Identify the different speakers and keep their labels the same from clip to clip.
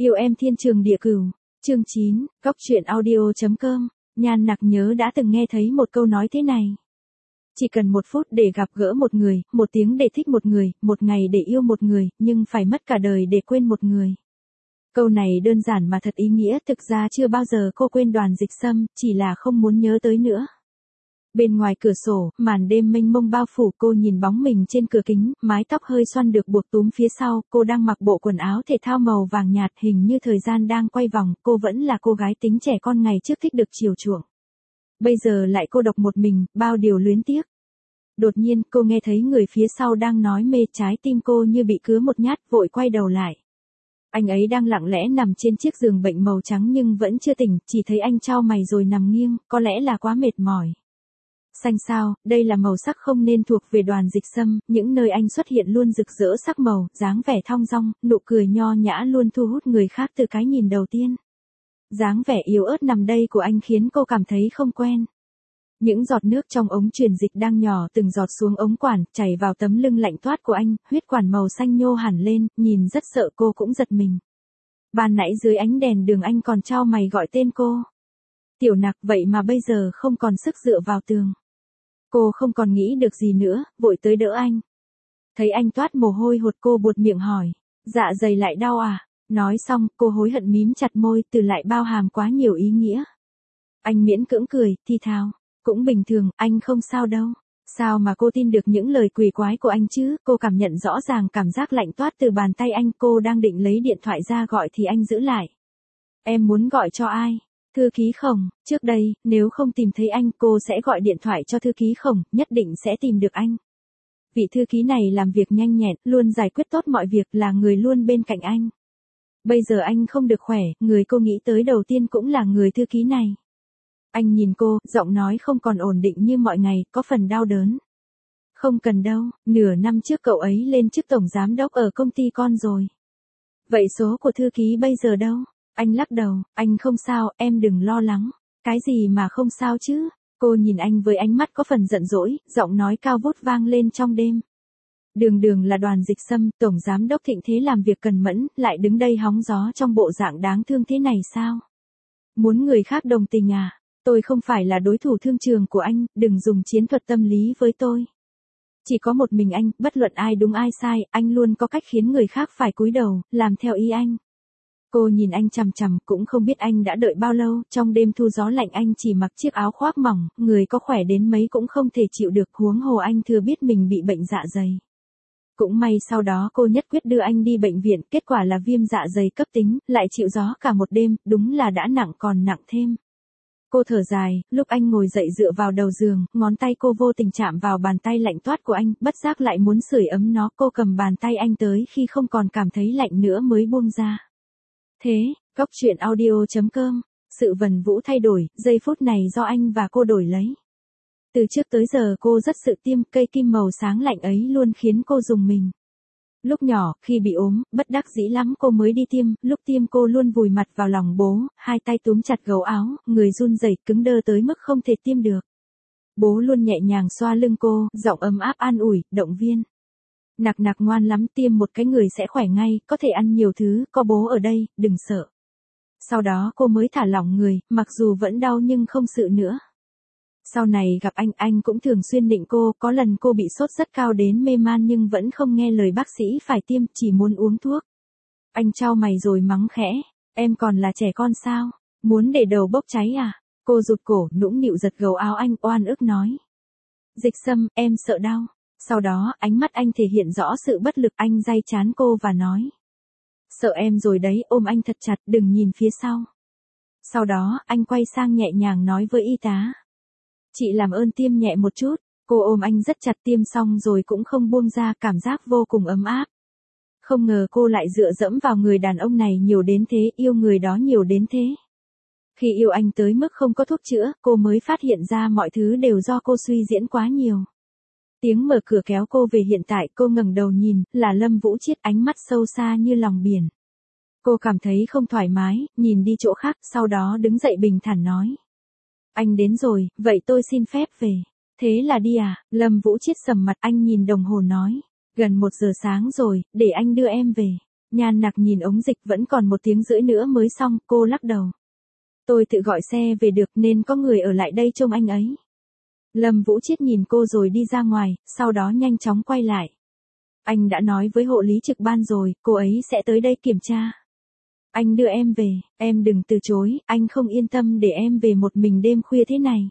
Speaker 1: Yêu em thiên trường địa cửu. Chương 9, Cóc truyện audio.com. Nhan Nặc nhớ đã từng nghe thấy một câu nói thế này. Chỉ cần 1 phút để gặp gỡ một người, 1 tiếng để thích một người, 1 ngày để yêu một người, nhưng phải mất cả đời để quên một người. Câu này đơn giản mà thật ý nghĩa, thực ra chưa bao giờ cô quên Đoàn Dịch Sâm, chỉ là không muốn nhớ tới nữa. Bên ngoài cửa sổ, màn đêm mênh mông bao phủ, cô nhìn bóng mình trên cửa kính, mái tóc hơi xoăn được buộc túm phía sau, cô đang mặc bộ quần áo thể thao màu vàng nhạt, hình như thời gian đang quay vòng, cô vẫn là cô gái tính trẻ con ngày trước thích được chiều chuộng. Bây giờ lại cô độc một mình, bao điều luyến tiếc. Đột nhiên, cô nghe thấy người phía sau đang nói mê, trái tim cô như bị cứa một nhát, vội quay đầu lại. Anh ấy đang lặng lẽ nằm trên chiếc giường bệnh màu trắng nhưng vẫn chưa tỉnh, chỉ thấy anh chau mày rồi nằm nghiêng, có lẽ là quá mệt mỏi. Xanh sao, đây là màu sắc không nên thuộc về Đoàn Dịch Sâm, những nơi anh xuất hiện luôn rực rỡ sắc màu, dáng vẻ thong dong, nụ cười nho nhã luôn thu hút người khác từ cái nhìn đầu tiên. Dáng vẻ yếu ớt nằm đây của anh khiến cô cảm thấy không quen. Những giọt nước trong ống truyền dịch đang nhỏ từng giọt xuống ống quản, chảy vào tấm lưng lạnh toát của anh, huyết quản màu xanh nhô hẳn lên, nhìn rất sợ, cô cũng giật mình. Ban nãy dưới ánh đèn đường anh còn chau mày gọi tên cô. Tiểu Nặc, vậy mà bây giờ không còn sức dựa vào tường. Cô không còn nghĩ được gì nữa, vội tới đỡ anh. Thấy anh toát mồ hôi hột, cô buột miệng hỏi, dạ dày lại đau à? Nói xong, cô hối hận mím chặt môi, từ lại bao hàm quá nhiều ý nghĩa. Anh miễn cưỡng cười, thi thào, cũng bình thường, anh không sao đâu. Sao mà cô tin được những lời quỷ quái của anh chứ? Cô cảm nhận rõ ràng cảm giác lạnh toát từ bàn tay anh, cô đang định lấy điện thoại ra gọi thì anh giữ lại. Em muốn gọi cho ai? Thư ký Khổng, trước đây, nếu không tìm thấy anh cô sẽ gọi điện thoại cho thư ký Khổng, nhất định sẽ tìm được anh. Vị thư ký này làm việc nhanh nhẹn, luôn giải quyết tốt mọi việc, là người luôn bên cạnh anh. Bây giờ anh không được khỏe, người cô nghĩ tới đầu tiên cũng là người thư ký này. Anh nhìn cô, giọng nói không còn ổn định như mọi ngày, có phần đau đớn. Không cần đâu, nửa năm trước cậu ấy lên chức tổng giám đốc ở công ty con rồi. Vậy số của thư ký bây giờ đâu? Anh lắc đầu, anh không sao, em đừng lo lắng. Cái gì mà không sao chứ? Cô nhìn anh với ánh mắt có phần giận dỗi, giọng nói cao vút vang lên trong đêm. Đường là Đoàn Dịch Sâm, tổng giám đốc thịnh thế làm việc cần mẫn, lại đứng đây hóng gió trong bộ dạng đáng thương thế này sao? Muốn người khác đồng tình à? Tôi không phải là đối thủ thương trường của anh, đừng dùng chiến thuật tâm lý với tôi. Chỉ có một mình anh, bất luận ai đúng ai sai, anh luôn có cách khiến người khác phải cúi đầu, làm theo ý anh. Cô nhìn anh chằm chằm, cũng không biết anh đã đợi bao lâu, trong đêm thu gió lạnh anh chỉ mặc chiếc áo khoác mỏng, người có khỏe đến mấy cũng không thể chịu được, huống hồ anh thừa biết mình bị bệnh dạ dày. Cũng may sau đó cô nhất quyết đưa anh đi bệnh viện, kết quả là viêm dạ dày cấp tính, lại chịu gió cả một đêm, đúng là đã nặng còn nặng thêm. Cô thở dài, lúc anh ngồi dậy dựa vào đầu giường, ngón tay cô vô tình chạm vào bàn tay lạnh toát của anh, bất giác lại muốn sưởi ấm nó, cô cầm bàn tay anh tới khi không còn cảm thấy lạnh nữa mới buông ra. Thế, Cóc truyện audio.com, sự vần vũ thay đổi, giây phút này do anh và cô đổi lấy. Từ trước tới giờ cô rất sợ tiêm, cây kim màu sáng lạnh ấy luôn khiến cô rùng mình. Lúc nhỏ, khi bị ốm, bất đắc dĩ lắm cô mới đi tiêm, lúc tiêm cô luôn vùi mặt vào lòng bố, hai tay túm chặt gấu áo, người run rẩy cứng đơ tới mức không thể tiêm được. Bố luôn nhẹ nhàng xoa lưng cô, giọng ấm áp an ủi, động viên. Nặc Nặc ngoan lắm, tiêm một cái người sẽ khỏe ngay, có thể ăn nhiều thứ, có bố ở đây, đừng sợ. Sau đó cô mới thả lỏng người, mặc dù vẫn đau nhưng không sợ nữa. Sau này gặp anh cũng thường xuyên nịnh cô, có lần cô bị sốt rất cao đến mê man nhưng vẫn không nghe lời bác sĩ phải tiêm, chỉ muốn uống thuốc. Anh chau mày rồi mắng khẽ, em còn là trẻ con sao, muốn để đầu bốc cháy à? Cô rụt cổ, nũng nịu giật gấu áo anh, oan ức nói. Dịch Sâm, em sợ đau. Sau đó, ánh mắt anh thể hiện rõ sự bất lực, anh day trán cô và nói. Sợ em rồi đấy, ôm anh thật chặt, đừng nhìn phía sau. Sau đó, anh quay sang nhẹ nhàng nói với y tá. Chị làm ơn tiêm nhẹ một chút, cô ôm anh rất chặt, tiêm xong rồi cũng không buông ra, cảm giác vô cùng ấm áp. Không ngờ cô lại dựa dẫm vào người đàn ông này nhiều đến thế, yêu người đó nhiều đến thế. Khi yêu anh tới mức không có thuốc chữa, cô mới phát hiện ra mọi thứ đều do cô suy diễn quá nhiều. Tiếng mở cửa kéo cô về hiện tại, cô ngẩng đầu nhìn, là Lâm Vũ Chiết, ánh mắt sâu xa như lòng biển. Cô cảm thấy không thoải mái, nhìn đi chỗ khác, sau đó đứng dậy bình thản nói. Anh đến rồi, vậy tôi xin phép về. Thế là đi à? Lâm Vũ Chiết sầm mặt, anh nhìn đồng hồ nói. Gần 1 giờ sáng rồi, để anh đưa em về. Nhan Nặc nhìn ống dịch vẫn còn 1 tiếng rưỡi nữa mới xong, cô lắc đầu. Tôi tự gọi xe về được nên có người ở lại đây trông anh ấy. Lâm Vũ Chiết nhìn cô rồi đi ra ngoài, sau đó nhanh chóng quay lại. Anh đã nói với hộ lý trực ban rồi, cô ấy sẽ tới đây kiểm tra. Anh đưa em về, em đừng từ chối, anh không yên tâm để em về một mình đêm khuya thế này.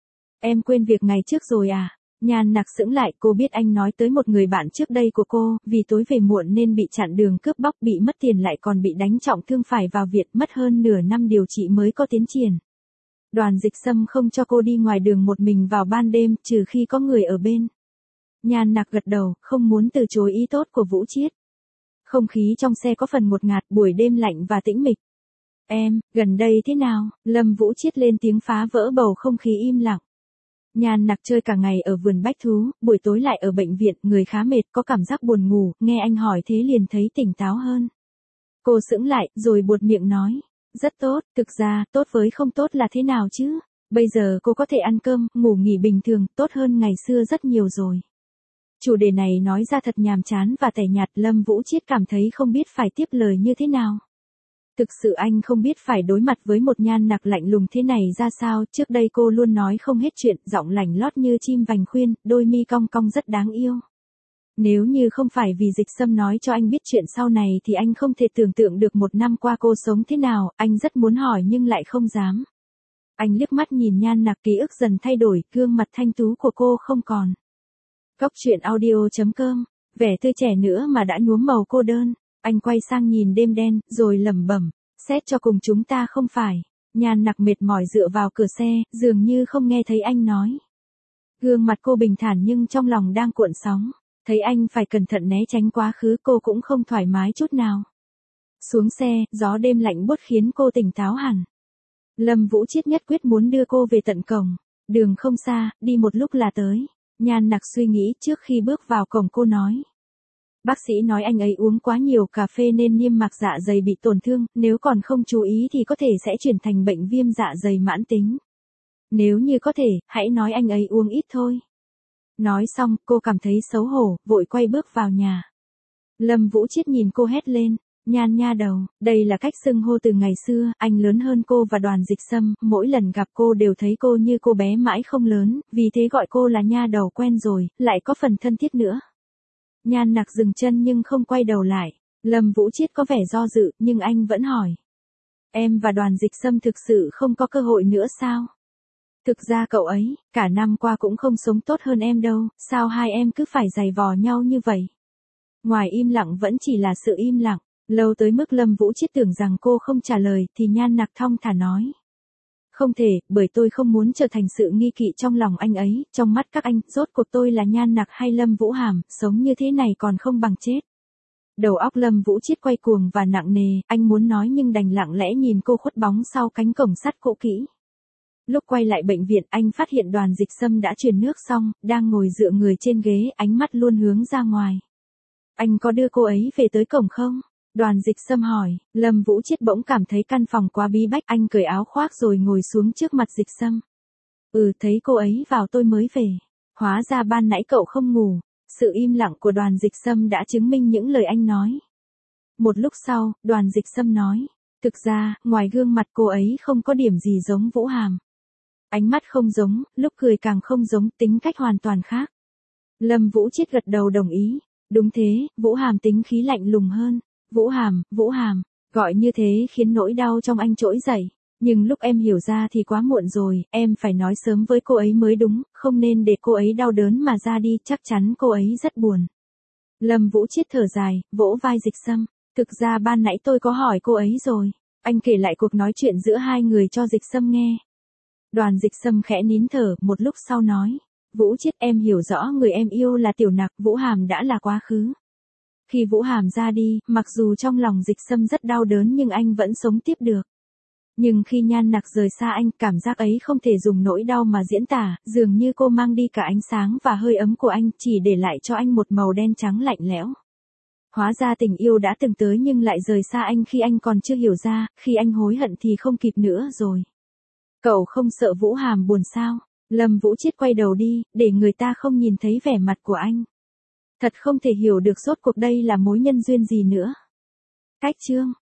Speaker 1: Em quên việc ngày trước rồi à? Nhan Nặc sững lại, cô biết anh nói tới một người bạn trước đây của cô, vì tối về muộn nên bị chặn đường cướp bóc, bị mất tiền lại còn bị đánh trọng thương phải vào viện, mất hơn nửa năm điều trị mới có tiến triển. Đoàn Dịch Sâm không cho cô đi ngoài đường một mình vào ban đêm, trừ khi có người ở bên. Nhan Nặc gật đầu, không muốn từ chối ý tốt của Vũ Chiết. Không khí trong xe có phần ngột ngạt, buổi đêm lạnh và tĩnh mịch. Em, gần đây thế nào? Lâm Vũ Chiết lên tiếng phá vỡ bầu không khí im lặng. Nhan Nặc chơi cả ngày ở vườn bách thú, buổi tối lại ở bệnh viện, người khá mệt, có cảm giác buồn ngủ, nghe anh hỏi thế liền thấy tỉnh táo hơn. Cô sững lại, rồi buột miệng nói. Rất tốt, thực ra, tốt với không tốt là thế nào chứ? Bây giờ cô có thể ăn cơm, ngủ nghỉ bình thường, tốt hơn ngày xưa rất nhiều rồi. Chủ đề này nói ra thật nhàm chán và tẻ nhạt, Lâm Vũ Chiết cảm thấy không biết phải tiếp lời như thế nào. Thực sự anh không biết phải đối mặt với một Nhan Nặc lạnh lùng thế này ra sao, trước đây cô luôn nói không hết chuyện, giọng lảnh lót như chim vành khuyên, đôi mi cong cong rất đáng yêu. Nếu như không phải vì Dịch Sâm nói cho anh biết chuyện sau này thì anh không thể tưởng tượng được 1 năm qua cô sống thế nào, anh rất muốn hỏi nhưng lại không dám. Anh liếc mắt nhìn Nhan Nặc, ký ức dần thay đổi, gương mặt thanh tú của cô không còn. Góc truyện audio.com, vẻ tươi trẻ nữa mà đã nhuốm màu cô đơn. Anh quay sang nhìn đêm đen, rồi lẩm bẩm, xét cho cùng chúng ta không phải. Nhan Nặc mệt mỏi dựa vào cửa xe, dường như không nghe thấy anh nói. Gương mặt cô bình thản nhưng trong lòng đang cuộn sóng. Thấy anh phải cẩn thận né tránh quá khứ, cô cũng không thoải mái chút nào. Xuống xe, gió đêm lạnh buốt khiến cô tỉnh táo hẳn. Lâm Vũ Chiết nhất quyết muốn đưa cô về tận cổng. Đường không xa, đi một lúc là tới. Nhan Nặc suy nghĩ, trước khi bước vào cổng cô nói. Bác sĩ nói anh ấy uống quá nhiều cà phê nên niêm mạc dạ dày bị tổn thương, nếu còn không chú ý thì có thể sẽ chuyển thành bệnh viêm dạ dày mãn tính. Nếu như có thể, hãy nói anh ấy uống ít thôi. Nói xong, cô cảm thấy xấu hổ, vội quay bước vào nhà. Lâm Vũ Chiết nhìn cô hét lên, Nhan nha đầu, đây là cách xưng hô từ ngày xưa, anh lớn hơn cô và Đoàn Dịch Sâm, mỗi lần gặp cô đều thấy cô như cô bé mãi không lớn, vì thế gọi cô là nha đầu quen rồi, lại có phần thân thiết nữa. Nhan Nặc dừng chân nhưng không quay đầu lại. Lâm Vũ Chiết có vẻ do dự, nhưng anh vẫn hỏi. Em và Đoàn Dịch Sâm thực sự không có cơ hội nữa sao? Thực ra cậu ấy, cả năm qua cũng không sống tốt hơn em đâu, sao hai em cứ phải giày vò nhau như vậy? Ngoài im lặng vẫn chỉ là sự im lặng, lâu tới mức Lâm Vũ Chiết tưởng rằng cô không trả lời thì Nhan Nặc thong thả nói. Không thể, bởi tôi không muốn trở thành sự nghi kỵ trong lòng anh ấy, trong mắt các anh, rốt cuộc tôi là Nhan Nặc hay Lâm Vũ Hàm, sống như thế này còn không bằng chết. Đầu óc Lâm Vũ Chiết quay cuồng và nặng nề, anh muốn nói nhưng đành lặng lẽ nhìn cô khuất bóng sau cánh cổng sắt cũ kỹ. Lúc quay lại bệnh viện, anh phát hiện Đoàn Dịch Sâm đã truyền nước xong, đang ngồi dựa người trên ghế, ánh mắt luôn hướng ra ngoài. Anh có đưa cô ấy về tới cổng không? Đoàn Dịch Sâm hỏi, Lâm Vũ Chiết bỗng cảm thấy căn phòng quá bí bách, anh cởi áo khoác rồi ngồi xuống trước mặt Dịch Sâm. Thấy cô ấy vào tôi mới về. Hóa ra ban nãy cậu không ngủ. Sự im lặng của Đoàn Dịch Sâm đã chứng minh những lời anh nói. Một lúc sau, Đoàn Dịch Sâm nói, thực ra, ngoài gương mặt cô ấy không có điểm gì giống Vũ Hàm. Ánh mắt không giống, lúc cười càng không giống, tính cách hoàn toàn khác. Lâm Vũ Chiết gật đầu đồng ý. Đúng thế, Vũ Hàm tính khí lạnh lùng hơn. Vũ Hàm, gọi như thế khiến nỗi đau trong anh trỗi dậy. Nhưng lúc em hiểu ra thì quá muộn rồi, em phải nói sớm với cô ấy mới đúng, không nên để cô ấy đau đớn mà ra đi, chắc chắn cô ấy rất buồn. Lâm Vũ Chiết thở dài, vỗ vai Dịch Sâm. Thực ra ban nãy tôi có hỏi cô ấy rồi. Anh kể lại cuộc nói chuyện giữa hai người cho Dịch Sâm nghe. Đoàn Dịch Sâm khẽ nín thở, một lúc sau nói. Vũ Chiết, em hiểu rõ người em yêu là Tiểu Nặc, Vũ Hàm đã là quá khứ. Khi Vũ Hàm ra đi, mặc dù trong lòng Dịch Sâm rất đau đớn nhưng anh vẫn sống tiếp được. Nhưng khi Nhan Nặc rời xa anh, cảm giác ấy không thể dùng nỗi đau mà diễn tả, dường như cô mang đi cả ánh sáng và hơi ấm của anh, chỉ để lại cho anh một màu đen trắng lạnh lẽo. Hóa ra tình yêu đã từng tới nhưng lại rời xa anh khi anh còn chưa hiểu ra, khi anh hối hận thì không kịp nữa rồi. Cậu không sợ Vũ Hàm buồn sao? Lâm Vũ Chiết quay đầu đi, để người ta không nhìn thấy vẻ mặt của anh. Thật không thể hiểu được rốt cuộc đây là mối nhân duyên gì nữa. Cách chương